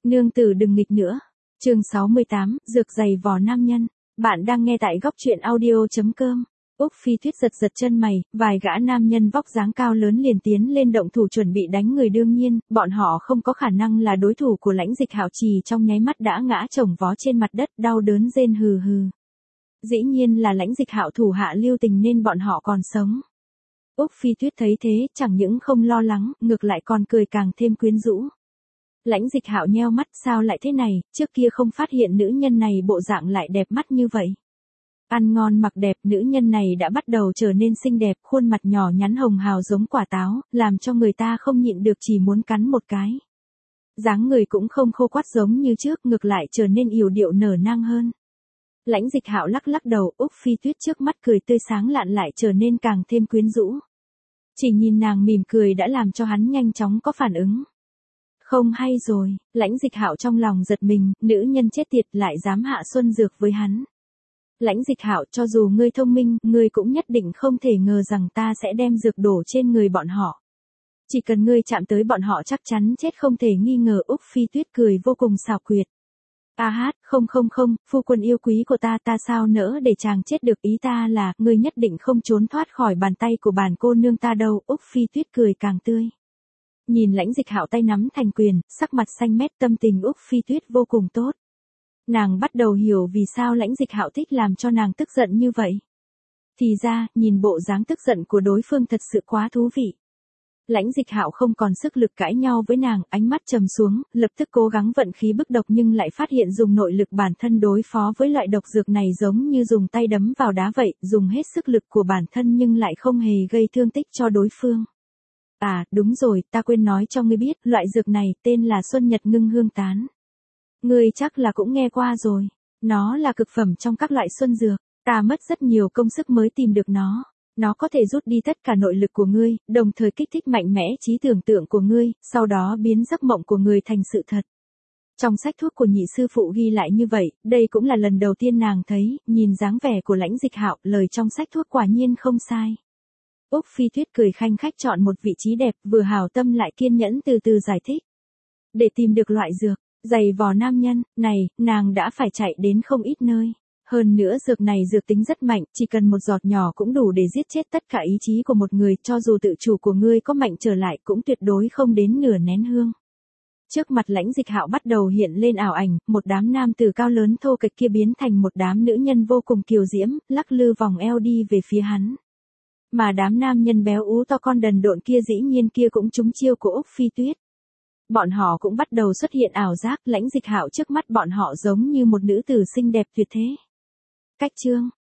Nương tử đừng nghịch nữa. Chương 68, dược giày vò nam nhân. Bạn đang nghe tại góc truyện audio.com. Úc Phi Tuyết giật giật chân mày, vài gã nam nhân vóc dáng cao lớn liền tiến lên động thủ chuẩn bị đánh người, đương nhiên, bọn họ không có khả năng là đối thủ của Lãnh Dịch Hạo, chỉ trong nháy mắt đã ngã chồng vó trên mặt đất, đau đớn rên hừ hừ. Dĩ nhiên là Lãnh Dịch Hạo thủ hạ lưu tình nên bọn họ còn sống. Úc Phi Tuyết thấy thế, chẳng những không lo lắng, ngược lại còn cười càng thêm quyến rũ. Lãnh Dịch Hạo nheo mắt, sao lại thế này, trước kia không phát hiện nữ nhân này bộ dạng lại đẹp mắt như vậy. Ăn ngon mặc đẹp, nữ nhân này đã bắt đầu trở nên xinh đẹp, khuôn mặt nhỏ nhắn hồng hào giống quả táo, làm cho người ta không nhịn được chỉ muốn cắn một cái. Dáng người cũng không khô quắt giống như trước, ngược lại trở nên yểu điệu nở nang hơn. Lãnh Dịch Hạo lắc lắc đầu, Úc Phi Tuyết trước mắt cười tươi sáng lạn lại trở nên càng thêm quyến rũ. Chỉ nhìn nàng mỉm cười đã làm cho hắn nhanh chóng có phản ứng. Không hay rồi, Lãnh Dịch Hạo trong lòng giật mình, nữ nhân chết tiệt lại dám hạ xuân dược với hắn. Lãnh Dịch Hạo, cho dù ngươi thông minh, ngươi cũng nhất định không thể ngờ rằng ta sẽ đem dược đổ trên người bọn họ. Chỉ cần ngươi chạm tới bọn họ chắc chắn chết không thể nghi ngờ. Úc Phi Tuyết cười vô cùng xảo quyệt. Không, phu quân yêu quý của ta sao nỡ để chàng chết được, ý ta là, ngươi nhất định không trốn thoát khỏi bàn tay của bản cô nương ta đâu. Úc Phi Tuyết cười càng tươi. Nhìn Lãnh Dịch Hạo tay nắm thành quyền, sắc mặt xanh mét, tâm tình Úc Phi Tuyết vô cùng tốt. Nàng bắt đầu hiểu vì sao Lãnh Dịch Hạo thích làm cho nàng tức giận như vậy. Thì ra, nhìn bộ dáng tức giận của đối phương thật sự quá thú vị. Lãnh Dịch Hạo không còn sức lực cãi nhau với nàng, ánh mắt trầm xuống, lập tức cố gắng vận khí bức độc nhưng lại phát hiện dùng nội lực bản thân đối phó với loại độc dược này giống như dùng tay đấm vào đá vậy, dùng hết sức lực của bản thân nhưng lại không hề gây thương tích cho đối phương. Đúng rồi, ta quên nói cho ngươi biết, loại dược này tên là Xuân Nhật Ngưng Hương Tán. Ngươi chắc là cũng nghe qua rồi. Nó là cực phẩm trong các loại xuân dược, ta mất rất nhiều công sức mới tìm được nó. Nó có thể rút đi tất cả nội lực của ngươi, đồng thời kích thích mạnh mẽ trí tưởng tượng của ngươi, sau đó biến giấc mộng của ngươi thành sự thật. Trong sách thuốc của nhị sư phụ ghi lại như vậy, đây cũng là lần đầu tiên nàng thấy, nhìn dáng vẻ của Lãnh Dịch Hạo, lời trong sách thuốc quả nhiên không sai. Úc Phi Tuyết cười khanh khách chọn một vị trí đẹp, vừa hảo tâm lại kiên nhẫn từ từ giải thích. Để tìm được loại dược giày vò nam nhân này, nàng đã phải chạy đến không ít nơi. Hơn nữa dược này dược tính rất mạnh, chỉ cần một giọt nhỏ cũng đủ để giết chết tất cả ý chí của một người, cho dù tự chủ của ngươi có mạnh trở lại cũng tuyệt đối không đến nửa nén hương. Trước mặt Lãnh Dịch Hạo bắt đầu hiện lên ảo ảnh, một đám nam tử cao lớn thô kệch kia biến thành một đám nữ nhân vô cùng kiều diễm, lắc lư vòng eo đi về phía hắn. Mà đám nam nhân béo ú to con đần độn kia dĩ nhiên kia cũng trúng chiêu của Úc Phi Tuyết. Bọn họ cũng bắt đầu xuất hiện ảo giác, Lãnh Dịch Hạo trước mắt bọn họ giống như một nữ tử xinh đẹp tuyệt thế. Cách chương